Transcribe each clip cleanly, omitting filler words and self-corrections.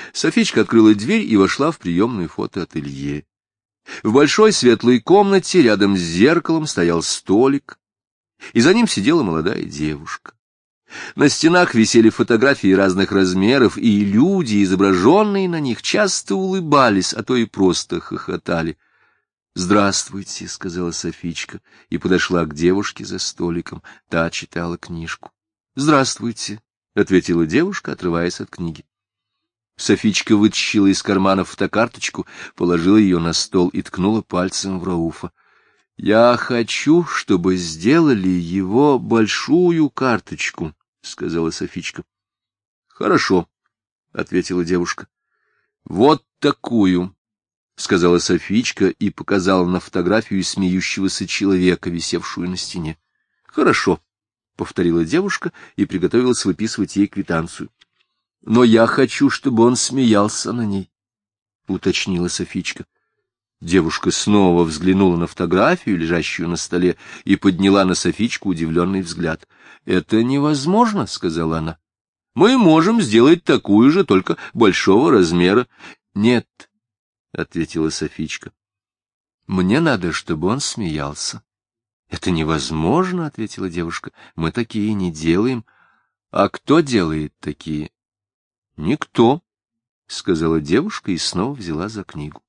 Софичка открыла дверь и вошла в приемную фотоателье. В большой светлой комнате рядом с зеркалом стоял столик, и за ним сидела молодая девушка. На стенах висели фотографии разных размеров, и люди, изображенные на них, часто улыбались, а то и просто хохотали. «Здравствуйте», — сказала Софичка, и подошла к девушке за столиком. Та читала книжку. «Здравствуйте», — ответила девушка, отрываясь от книги. Софичка вытащила из кармана фотокарточку, положила ее на стол и ткнула пальцем в Рауфа. «Я хочу, чтобы сделали его большую карточку», — сказала Софичка. «Хорошо», — ответила девушка. «Вот такую», — сказала Софичка и показала на фотографию смеющегося человека, висевшую на стене. «Хорошо», — повторила девушка и приготовилась выписывать ей квитанцию. «Но я хочу, чтобы он смеялся на ней», — уточнила Софичка. Девушка снова взглянула на фотографию, лежащую на столе, и подняла на Софичку удивленный взгляд. «Это невозможно», — сказала она. «Мы можем сделать такую же, только большого размера». «Нет», — ответила Софичка. «Мне надо, чтобы он смеялся». «Это невозможно», — ответила девушка. «Мы такие не делаем». «А кто делает такие?» «Никто», — сказала девушка и снова взяла за книгу.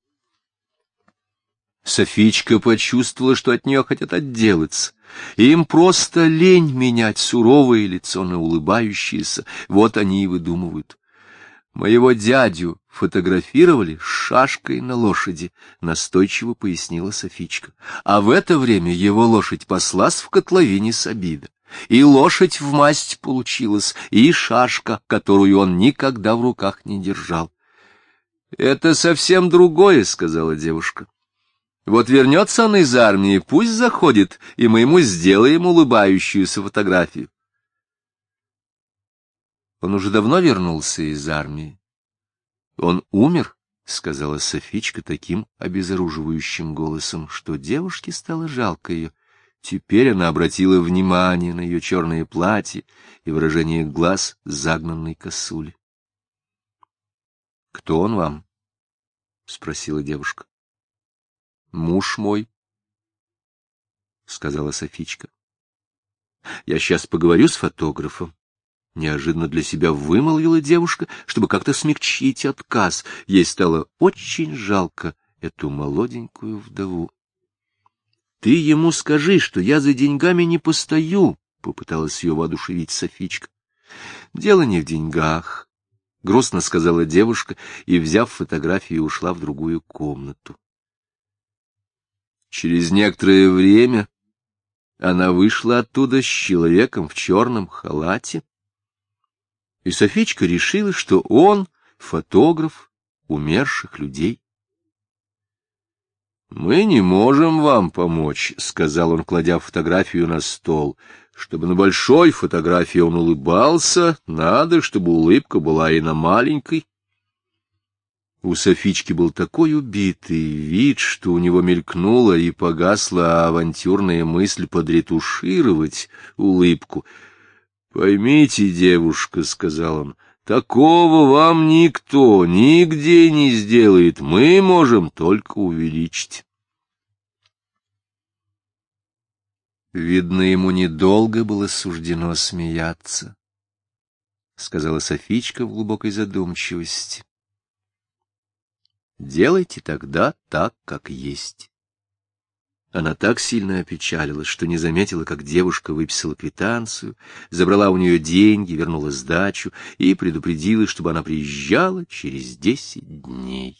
Софичка почувствовала, что от нее хотят отделаться. Им просто лень менять суровое лицо на улыбающееся. Вот они и выдумывают. «Моего дядю фотографировали с шашкой на лошади», — настойчиво пояснила Софичка. «А в это время его лошадь паслась в котловине с обида. И лошадь в масть получилась, и шашка, которую он никогда в руках не держал». «Это совсем другое», — сказала девушка. «Вот вернется он из армии, пусть заходит, и мы ему сделаем улыбающуюся фотографию». «Он уже давно вернулся из армии. Он умер», — сказала Софичка таким обезоруживающим голосом, что девушке стало жалко ее. Теперь она обратила внимание на ее черное платье и выражение глаз загнанной косули. «Кто он вам?» — спросила девушка. «Муж мой», — сказала Софичка. «Я сейчас поговорю с фотографом». Неожиданно для себя вымолвила девушка, чтобы как-то смягчить отказ. Ей стало очень жалко эту молоденькую вдову. «Ты ему скажи, что я за деньгами не постою», — попыталась ее воодушевить Софичка. «Дело не в деньгах», — грустно сказала девушка и, взяв фотографию, ушла в другую комнату. Через некоторое время она вышла оттуда с человеком в черном халате, и Софичка решила, что он фотограф умерших людей. «Мы не можем вам помочь», — сказал он, кладя фотографию на стол. «Чтобы на большой фотографии он улыбался, надо, чтобы улыбка была и на маленькой». У Софички был такой убитый вид, что у него мелькнула и погасла авантюрная мысль подретушировать улыбку. «Поймите, девушка, — сказал он, — такого вам никто нигде не сделает, мы можем только увеличить». «Видно, ему недолго было суждено смеяться», — сказала Софичка в глубокой задумчивости. «Делайте тогда так, как есть». Она так сильно опечалилась, что не заметила, как девушка выписала квитанцию, забрала у нее деньги, вернула сдачу и предупредила, чтобы она приезжала через 10 дней.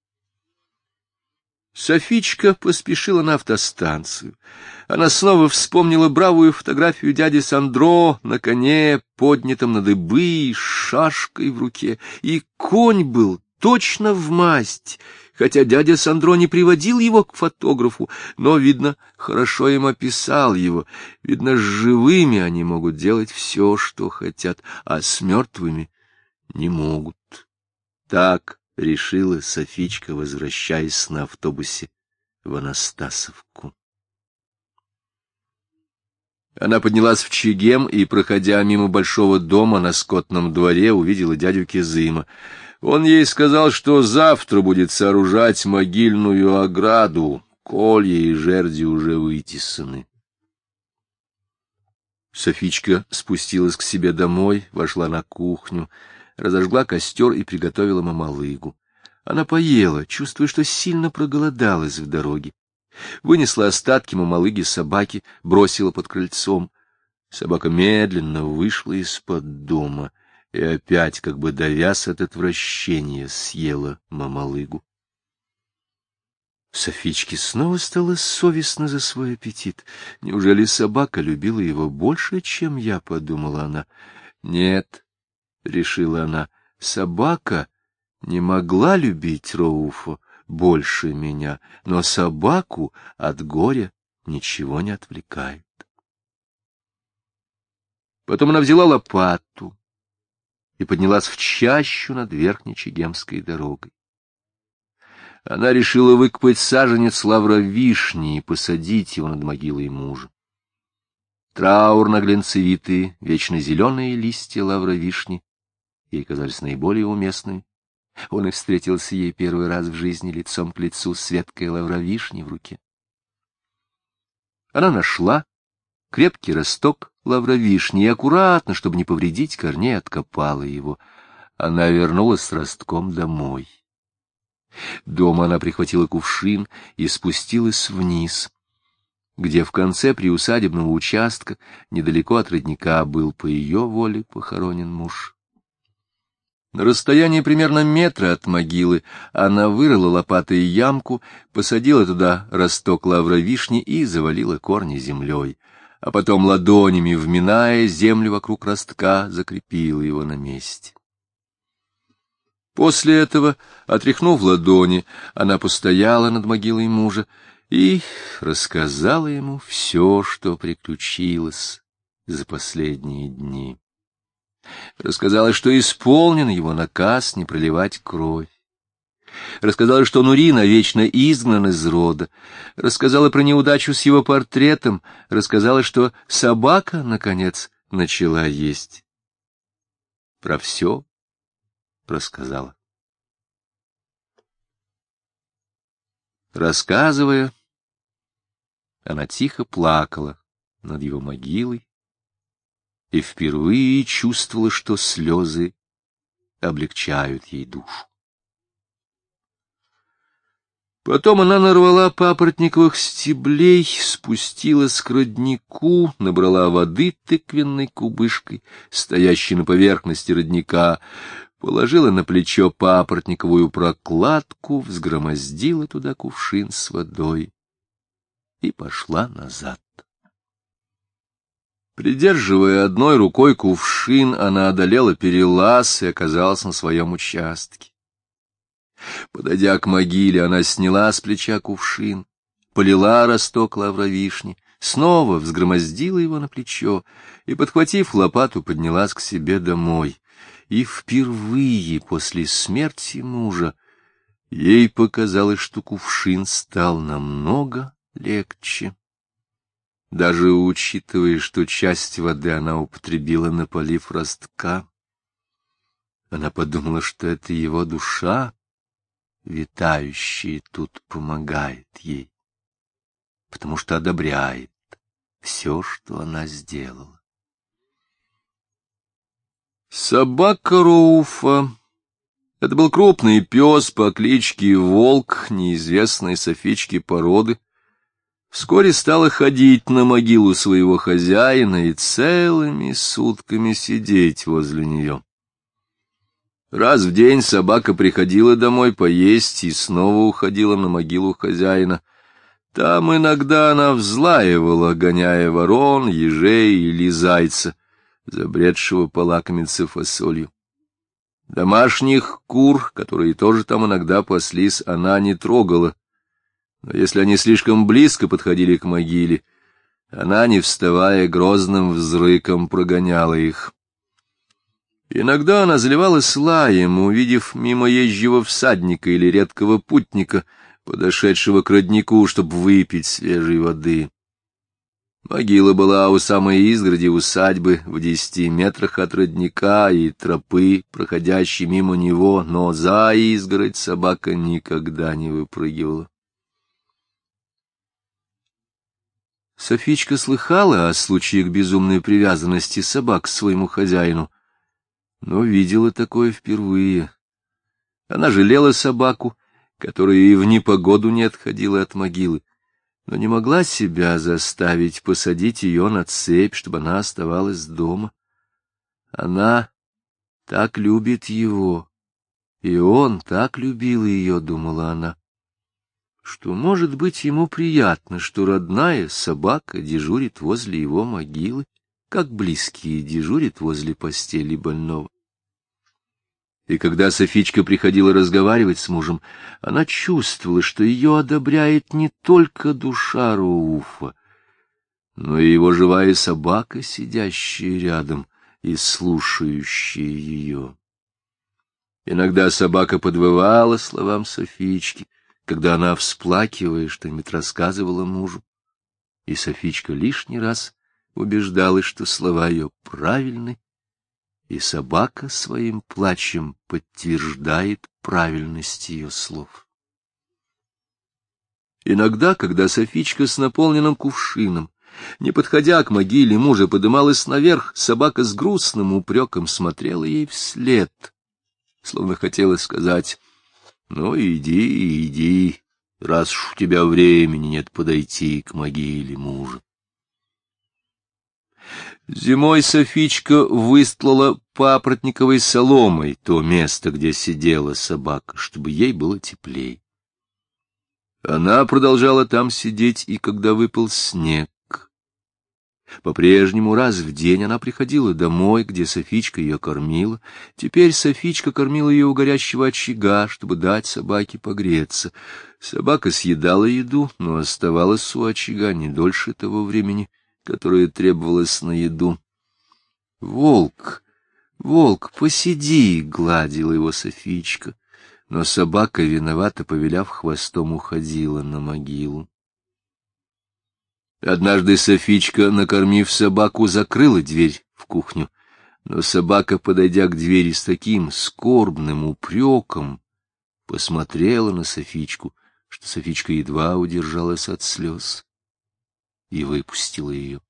Софичка поспешила на автостанцию. Она снова вспомнила бравую фотографию дяди Сандро на коне, поднятом на дыбы, с шашкой в руке, и конь был точно в масть, хотя дядя Сандро не приводил его к фотографу, но, видно, хорошо им описал его. Видно, с живыми они могут делать все, что хотят, а с мертвыми не могут. Так решила Софичка, возвращаясь на автобусе в Анастасовку. Она поднялась в Чегем и, проходя мимо большого дома на скотном дворе, увидела дядю Кизыма. Он ей сказал, что завтра будет сооружать могильную ограду, колья и жерди уже вытесаны. Софичка спустилась к себе домой, вошла на кухню, разожгла костер и приготовила мамалыгу. Она поела, чувствуя, что сильно проголодалась в дороге. Вынесла остатки мамалыги собаке, бросила под крыльцом. Собака медленно вышла из-под дома и опять, как бы давясь от отвращения, съела мамалыгу. Софичке снова стало совестно за свой аппетит. Неужели собака любила его больше, чем я, — подумала она. Нет, — решила она, — собака не могла любить Рауфа больше меня, но собаку от горя ничего не отвлекает. Потом она взяла лопату и поднялась в чащу над Верхней Чегемской дорогой. Она решила выкопать саженец лавровишни и посадить его над могилой мужа. Траурно-глинцевитые, вечно зеленые листья лавровишни ей казались наиболее уместными. Он и встретился ей первый раз в жизни лицом к лицу с веткой лавровишни в руке. Она нашла крепкий росток лавровишни и аккуратно, чтобы не повредить корней, откопала его. Она вернулась с ростком домой. Дома она прихватила кувшин и спустилась вниз, где в конце приусадебного участка, недалеко от родника, был по ее воле похоронен муж. На расстоянии примерно метра от могилы она вырыла лопатой ямку, посадила туда росток лавровишни и завалила корни землей, а потом ладонями, вминая землю вокруг ростка, закрепила его на месте. После этого, отряхнув ладони, она постояла над могилой мужа и рассказала ему все, что приключилось за последние дни. Рассказала, что исполнен его наказ не проливать кровь. Рассказала, что Нури навечно изгнан из рода. Рассказала про неудачу с его портретом. Рассказала, что собака, наконец, начала есть. Про все рассказала. Рассказывая, она тихо плакала над его могилой и впервые чувствовала, что слезы облегчают ей душу. Потом она нарвала папоротниковых стеблей, спустилась к роднику, набрала воды тыквенной кубышкой, стоящей на поверхности родника, положила на плечо папоротниковую прокладку, взгромоздила туда кувшин с водой и пошла назад. Придерживая одной рукой кувшин, она одолела перелаз и оказалась на своем участке. Подойдя к могиле, она сняла с плеча кувшин, полила росток лавровишни, снова взгромоздила его на плечо и, подхватив лопату, поднялась к себе домой. И впервые после смерти мужа ей показалось, что кувшин стал намного легче. Даже учитывая, что часть воды она употребила, напалив ростка, она подумала, что это его душа, витающая тут, помогает ей, потому что одобряет все, что она сделала. Собака Рауфа — это был крупный пес по кличке Волк, неизвестной Софичке породы. Вскоре стала ходить на могилу своего хозяина и целыми сутками сидеть возле нее. Раз в день собака приходила домой поесть и снова уходила на могилу хозяина. Там иногда она взлаивала, гоняя ворон, ежей или зайца, забредшего полакомиться фасолью. Домашних кур, которые тоже там иногда паслись, она не трогала, но если они слишком близко подходили к могиле, она, не вставая, грозным взрыком прогоняла их. Иногда она заливалась лаем, увидев мимоезжего всадника или редкого путника, подошедшего к роднику, чтобы выпить свежей воды. Могила была у самой изгороди усадьбы, в 10 метрах от родника и тропы, проходящей мимо него, но за изгородь собака никогда не выпрыгивала. Софичка слыхала о случаях безумной привязанности собак к своему хозяину, но видела такое впервые. Она жалела собаку, которая и в непогоду не отходила от могилы, но не могла себя заставить посадить ее на цепь, чтобы она оставалась дома. Она так любит его, и он так любил ее, думала она, что, может быть, ему приятно, что родная собака дежурит возле его могилы, как близкие дежурят возле постели больного. И когда Софичка приходила разговаривать с мужем, она чувствовала, что ее одобряет не только душа Рауфа, но и его живая собака, сидящая рядом и слушающая ее. Иногда собака подвывала словам Софички, когда она, всплакивая, что-нибудь рассказывала мужу, и Софичка лишний раз убеждалась, что слова ее правильны, и собака своим плачем подтверждает правильность ее слов. Иногда, когда Софичка с наполненным кувшином, не подходя к могиле мужа, подымалась наверх, собака с грустным упреком смотрела ей вслед, словно хотела сказать: «Ну, иди, иди, раз уж у тебя времени нет подойти к могиле мужа». Зимой Софичка выстлала папоротниковой соломой то место, где сидела собака, чтобы ей было теплей. Она продолжала там сидеть, и когда выпал снег. По-прежнему раз в день она приходила домой, где Софичка ее кормила. Теперь Софичка кормила ее у горящего очага, чтобы дать собаке погреться. Собака съедала еду, но оставалась у очага не дольше того времени, которое требовалось на еду. «Волк, волк, посиди!» — гладила его Софичка, но собака, виновато повиляв хвостом, уходила на могилу. Однажды Софичка, накормив собаку, закрыла дверь в кухню, но собака, подойдя к двери с таким скорбным упреком, посмотрела на Софичку, что Софичка едва удержалась от слез и выпустила ее.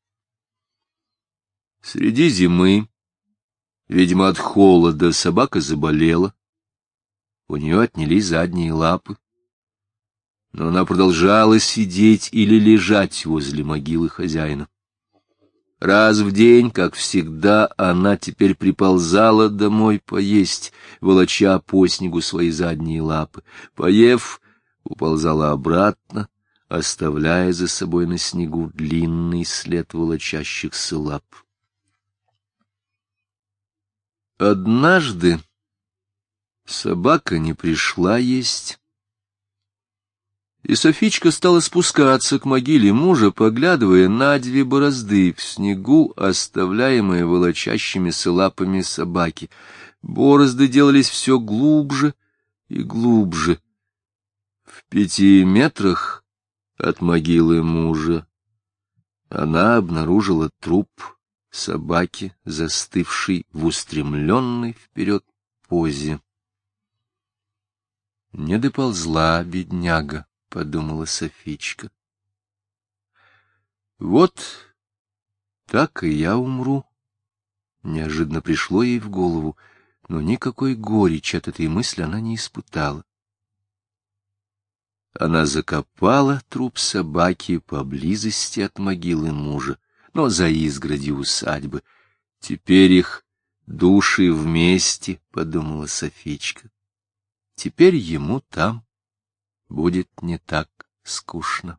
Среди зимы, видимо, от холода, собака заболела. У нее отнялись задние лапы. Но она продолжала сидеть или лежать возле могилы хозяина. Раз в день, как всегда, она теперь приползала домой поесть, волоча по снегу свои задние лапы. Поев, уползала обратно, оставляя за собой на снегу длинный след волочащихся лап. Однажды собака не пришла есть, и Софичка стала спускаться к могиле мужа, поглядывая на 2 борозды в снегу, оставляемые волочащимися лапами собаки. Борозды делались все глубже и глубже. В 5 метрах от могилы мужа она обнаружила труп собаки, застывшей в устремленной вперед позе. «Не доползла, бедняга», — подумала Софичка. «Вот так и я умру», — неожиданно пришло ей в голову, но никакой горечи от этой мысли она не испытала. Она закопала труп собаки поблизости от могилы мужа, но за изгородью усадьбы. Теперь их души вместе, — подумала Софичка. Теперь ему там будет не так скучно.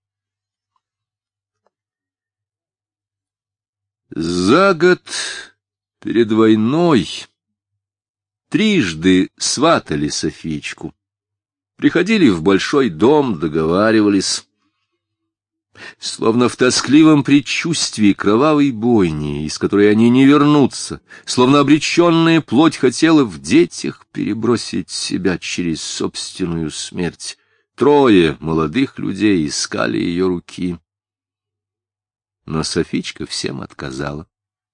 За год перед войной трижды сватали Софичку. Приходили в большой дом, договаривались. Словно в тоскливом предчувствии кровавой бойни, из которой они не вернутся, словно обреченная плоть хотела в детях перебросить себя через собственную смерть. 3 молодых людей искали ее руки. но Софичка всем отказала.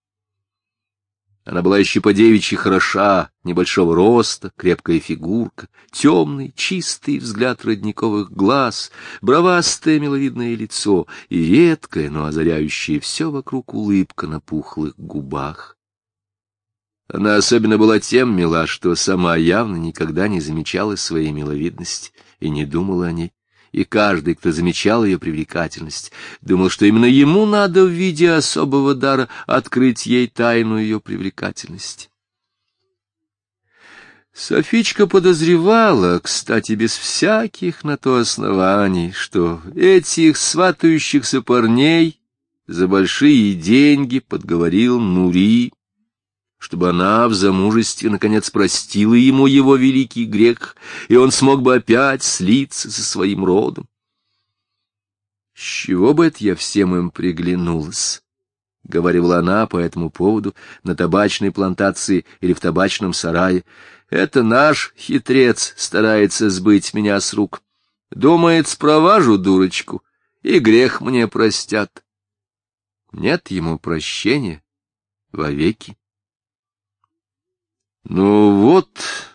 Она была еще по-девичьи хороша, небольшого роста, крепкая фигурка, темный, чистый взгляд родниковых глаз, бровастое миловидное лицо и редкая, но озаряющая все вокруг улыбка на пухлых губах. Она особенно была тем мила, что сама явно никогда не замечала своей миловидности и не думала о ней. И каждый, кто замечал ее привлекательность, думал, что именно ему надо в виде особого дара открыть ей тайну ее привлекательности. Софичка подозревала, кстати, без всяких на то оснований, что этих сватающихся парней за большие деньги подговорил Нури, чтобы она в замужестве, наконец, простила ему его великий грех, и он смог бы опять слиться со своим родом. «С чего бы это я всем им приглянулась?» — говорила она по этому поводу на табачной плантации или в табачном сарае. «Это наш хитрец старается сбыть меня с рук. Думает, спроважу дурочку, и грех мне простят. Нет ему прощения вовеки». Ну вот,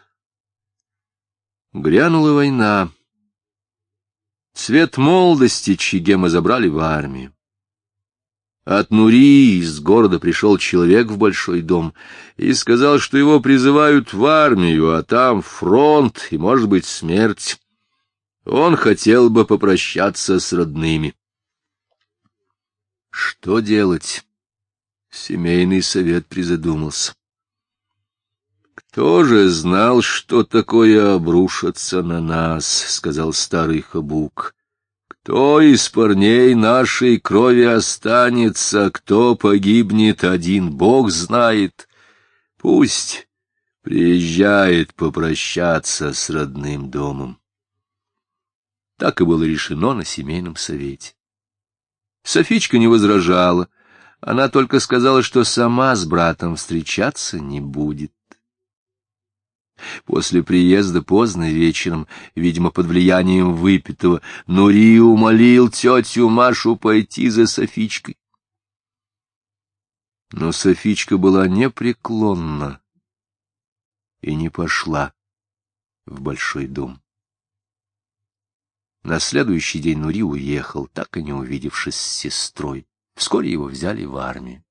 грянула война. Цвет молодости Чигема забрали в армию. От Нури из города пришел человек в большой дом и сказал, что его призывают в армию, а там фронт и, может быть, смерть. Он хотел бы попрощаться с родными. Что делать? Семейный совет призадумался. «Кто же знал, что такое обрушится на нас?» — сказал старый Хабук. «Кто из парней нашей крови останется, кто погибнет, один Бог знает. Пусть приезжает попрощаться с родным домом». Так и было решено на семейном совете. Софичка не возражала, она только сказала, что сама с братом встречаться не будет. После приезда поздно вечером, видимо, под влиянием выпитого, Нури умолил тетю Машу пойти за Софичкой. Но Софичка была непреклонна и не пошла в большой дом. На следующий день Нури уехал, так и не увидевшись с сестрой. Вскоре его взяли в армию.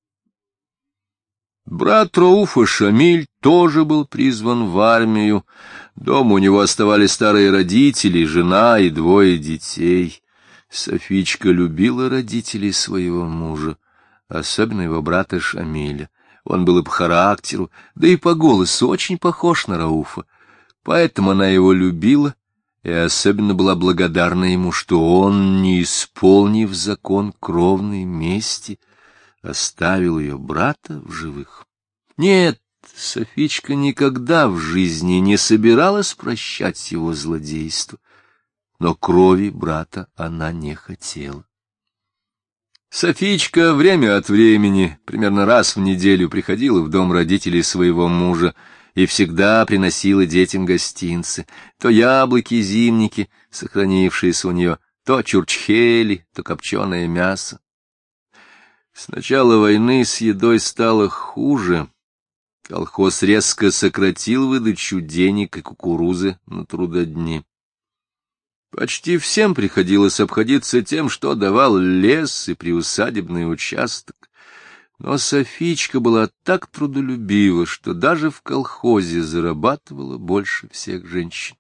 Брат Рауфа Шамиль тоже был призван в армию. Дома у него оставались старые родители, жена и 2 детей. Софичка любила родителей своего мужа, особенно его брата Шамиля. Он был и по характеру, да и по голосу очень похож на Рауфа. Поэтому она его любила и особенно была благодарна ему, что он, не исполнив закон кровной мести, оставил ее брата в живых. Нет, Софичка никогда в жизни не собиралась прощать его злодейство, но крови брата она не хотела. Софичка время от времени, примерно раз в неделю, приходила в дом родителей своего мужа и всегда приносила детям гостинцы, то яблоки, зимники, сохранившиеся у нее, то чурчхели, то копченое мясо. С начала войны с едой стало хуже. Колхоз резко сократил выдачу денег и кукурузы на трудодни. Почти всем приходилось обходиться тем, что давал лес и приусадебный участок. Но Софичка была так трудолюбива, что даже в колхозе зарабатывала больше всех женщин.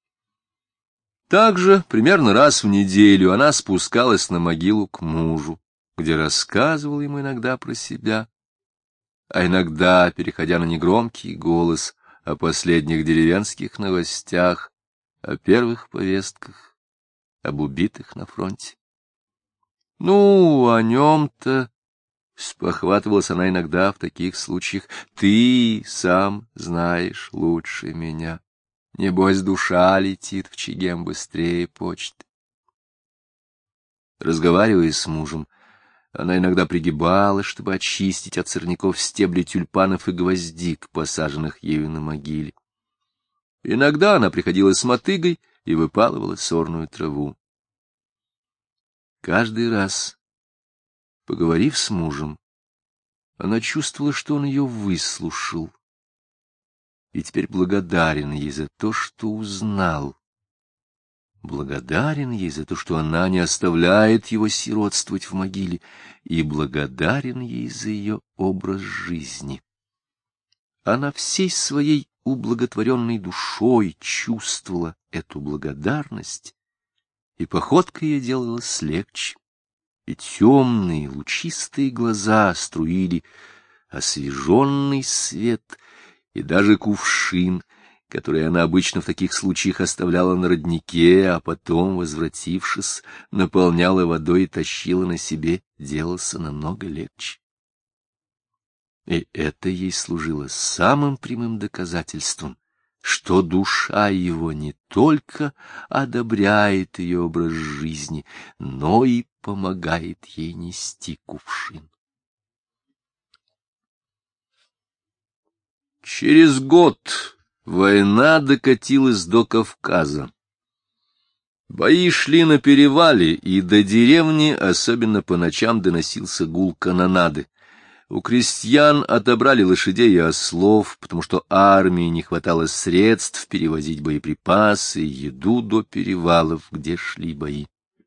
Также примерно раз в неделю она спускалась на могилу к мужу, где рассказывал ему иногда про себя, а иногда, переходя на негромкий голос, о последних деревенских новостях, о первых повестках, об убитых на фронте. Ну, о нем-то, спохватывалась она иногда в таких случаях, ты сам знаешь лучше меня. Небось, душа летит в Чегем быстрее почты. Разговаривая с мужем, она иногда пригибалась, чтобы очистить от сорняков стебли тюльпанов и гвоздик, посаженных ею на могиле. Иногда она приходила с мотыгой и выпалывала сорную траву. Каждый раз, Поговорив с мужем, она чувствовала, что он ее выслушал, и теперь благодарен ей за то, что узнал. Благодарен ей за то, что она не оставляет его сиротствовать в могиле, и благодарен ей за ее образ жизни. Она всей своей ублаготворенной душой чувствовала эту благодарность, и походка ее делалась легче, и темные лучистые глаза струили освеженный свет, и даже кувшин, который она обычно в таких случаях оставляла на роднике, а потом, возвратившись, наполняла водой и тащила на себе, делался намного легче. И это ей служило самым прямым доказательством, что душа его не только одобряет ее образ жизни, но и помогает ей нести кувшин. Через год война докатилась до Кавказа. Бои шли на перевале, и до деревни, особенно по ночам, доносился гул канонады. У крестьян отобрали лошадей и ослов, потому что армии не хватало средств перевозить боеприпасы и еду до перевалов, где шли бои.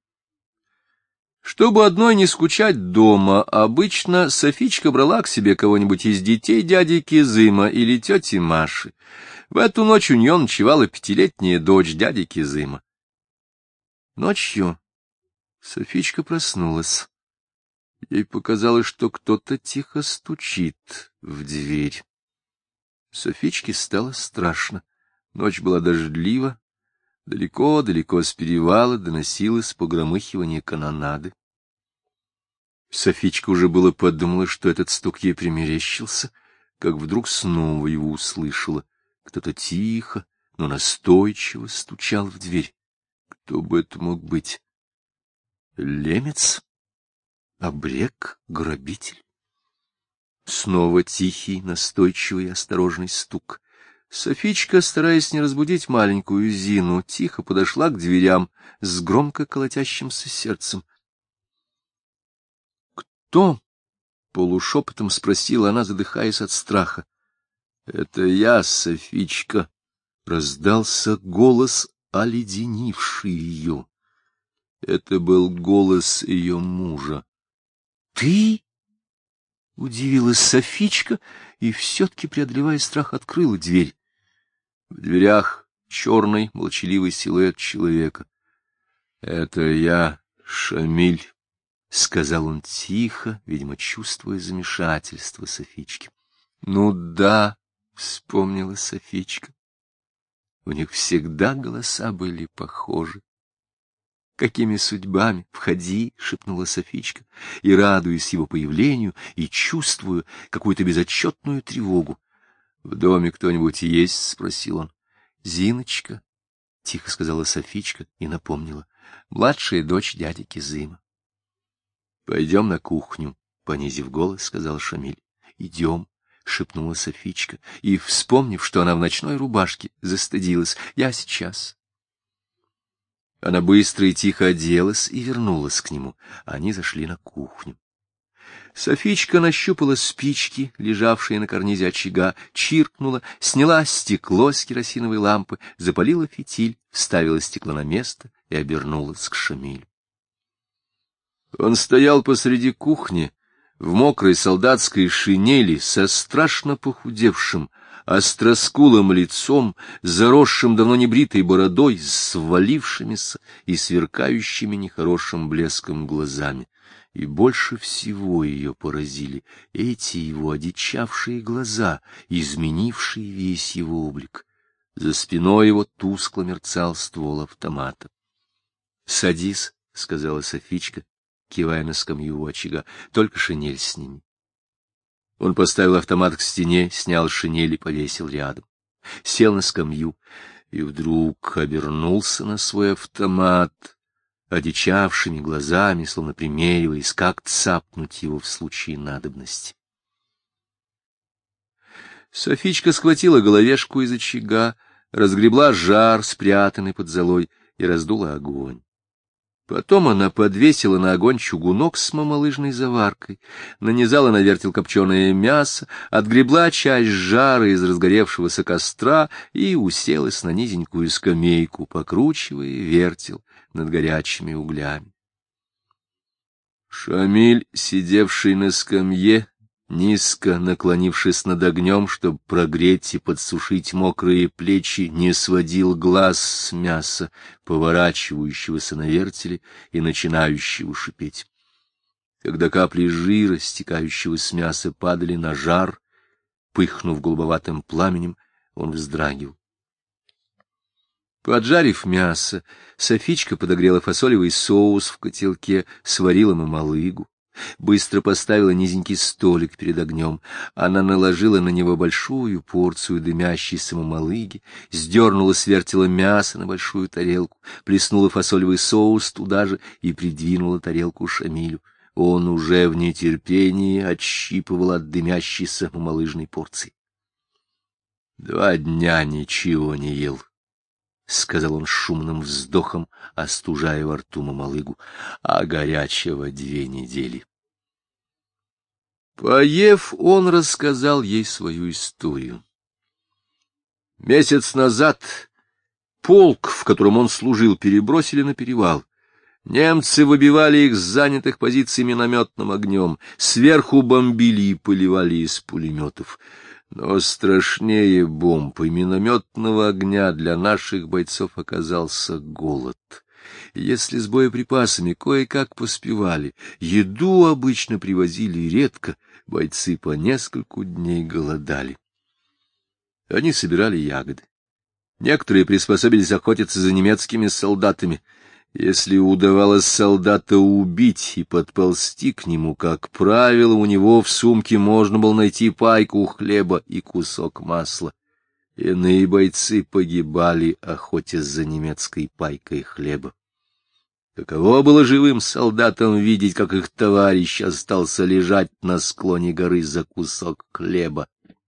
Чтобы одной не скучать дома, обычно Софичка брала к себе кого-нибудь из детей дяди Кизыма или тети Маши. В эту ночь у нее ночевала 5-летняя дочь дяди Кизыма. Ночью Софичка проснулась. Ей показалось, что кто-то тихо стучит в дверь. Софичке стало страшно. Ночь была дождлива. Далеко-далеко с перевала доносилось погромыхивание канонады. Софичка уже было подумала, что этот стук ей примерещился, как вдруг снова его услышала. Кто-то тихо, но настойчиво стучал в дверь. Кто бы это мог быть? Лемец? Обрек? Грабитель? Снова тихий, настойчивый и осторожный стук. Софичка, стараясь не разбудить маленькую Зину, тихо подошла к дверям с громко колотящимся сердцем. «Кто?» — полушепотом спросила она, задыхаясь от страха. «Это я, Софичка», — раздался голос, оледенивший ее. Это был голос ее мужа. «Ты?» — удивилась Софичка и, все-таки, преодолевая страх, открыла дверь. В дверях черный, молчаливый силуэт человека. — Это я, Шамиль, — сказал он тихо, видимо, чувствуя замешательство Софички. — Ну да, — вспомнила Софичка. У них всегда голоса были похожи. — Какими судьбами? Входи, — шепнула Софичка, и, радуясь его появлению, и чувствуя какую-то безотчетную тревогу. — В доме кто-нибудь есть? — спросил он. — Зиночка, — тихо сказала Софичка и напомнила, — младшая дочь дяди Кизыма. — Пойдем на кухню, — понизив голос, сказал Шамиль. — Идем, — шепнула Софичка, и, вспомнив, что она в ночной рубашке, застыдилась. — Я сейчас. Она быстро и тихо оделась и вернулась к нему. Они зашли на кухню. Софичка нащупала спички, лежавшие на карнизе очага, чиркнула, сняла стекло с керосиновой лампы, запалила фитиль, вставила стекло на место и обернулась к Шамилю. Он стоял посреди кухни, в мокрой солдатской шинели, со страшно похудевшим, остроскулым лицом, заросшим давно небритой бородой, с свалившимися и сверкающими нехорошим блеском глазами. И больше всего ее поразили эти его одичавшие глаза, изменившие весь его облик. За спиной его тускло мерцал ствол автомата. — Садись, — сказала Софичка, кивая на скамью у очага, — только шинель сними. Он поставил автомат к стене, снял шинель и повесил рядом. Сел на скамью и вдруг обернулся на свой автомат, одичавшими глазами, словно примериваясь, как цапнуть его в случае надобности. Софичка схватила головешку из очага, разгребла жар, спрятанный под золой, и раздула огонь. Потом она подвесила на огонь чугунок с мамалыжной заваркой, нанизала на вертел копченое мясо, отгребла часть жара из разгоревшегося костра и уселась на низенькую скамейку, покручивая вертел над горячими углями. Шамиль, сидевший на скамье, низко наклонившись над огнем, чтобы прогреть и подсушить мокрые плечи, не сводил глаз с мяса, поворачивающегося на вертеле и начинающего шипеть. Когда капли жира, стекающего с мяса, падали на жар, пыхнув голубоватым пламенем, он вздрагивал. Поджарив мясо, Софичка подогрела фасолевый соус в котелке, сварила мамалыгу. Быстро поставила низенький столик перед огнем. Она наложила на него большую порцию дымящейся мамалыги, сдернула с вертела мясо на большую тарелку, плеснула фасолевый соус туда же и придвинула тарелку Шамилю. Он уже в нетерпении отщипывал от дымящейся мамалыжной порции. 2 дня ничего не ел, — сказал он с шумным вздохом, остужая во рту мамалыгу, — а горячего 2 недели. Поев, он рассказал ей свою историю. Месяц назад полк, в котором он служил, перебросили на перевал. Немцы выбивали их с занятых позиций минометным огнем, сверху бомбили и поливали из пулеметов. Но страшнее бомб и минометного огня для наших бойцов оказался голод. Если с боеприпасами кое-как поспевали, еду обычно привозили редко, бойцы по нескольку дней голодали. Они собирали ягоды. Некоторые приспособились охотиться за немецкими солдатами. Если удавалось солдата убить и подползти к нему, как правило, у него в сумке можно было найти пайку хлеба и кусок масла. Иные бойцы погибали, охотясь за немецкой пайкой хлеба. Каково было живым солдатам видеть, как их товарищ остался лежать на склоне горы за кусок хлеба.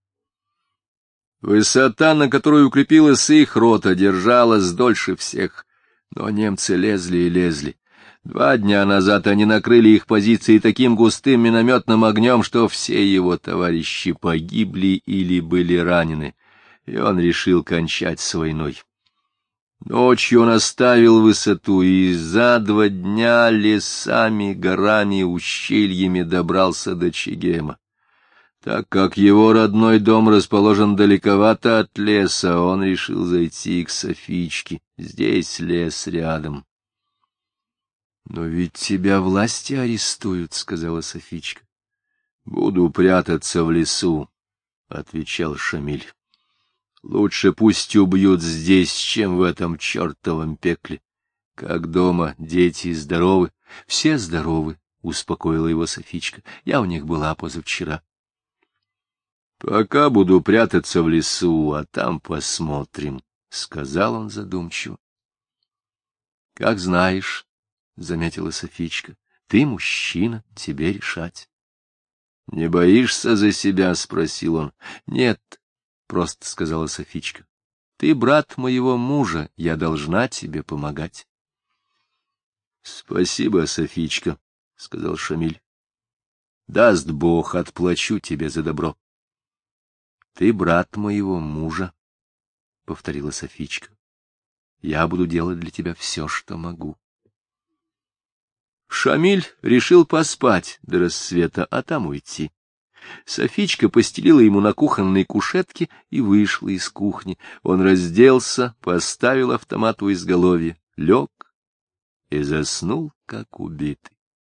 Высота, на которую укрепилась их рота, держалась дольше всех, но немцы лезли и лезли. 2 дня назад они накрыли их позиции таким густым минометным огнем, что все его товарищи погибли или были ранены, и он решил кончать с войной. Ночью он оставил высоту и за 2 дня лесами, горами, ущельями добрался до Чегема. Так как его родной дом расположен далековато от леса, он решил зайти к Софичке. Здесь лес рядом. — Но ведь тебя власти арестуют, — сказала Софичка. — Буду прятаться в лесу, — отвечал Шамиль. — Лучше пусть убьют здесь, чем в этом чертовом пекле. Как дома, дети здоровы? — Все здоровы, — успокоила его Софичка. — Я у них была позавчера. — Пока буду прятаться в лесу, а там посмотрим, — сказал он задумчиво. — Как знаешь, — заметила Софичка, — ты мужчина, тебе решать. — Не боишься за себя? — спросил он. — Нет, — просто сказала Софичка. — Ты брат моего мужа, я должна тебе помогать. — Спасибо, Софичка, — сказал Шамиль. — Даст Бог, отплачу тебе за добро. — Ты брат моего мужа, — повторила Софичка. — Я буду делать для тебя все, что могу. Шамиль решил поспать до рассвета, а там уйти. Софичка постелила ему на кухонной кушетке и вышла из кухни. Он разделся, поставил автомат у изголовья, лег и заснул, как убитый.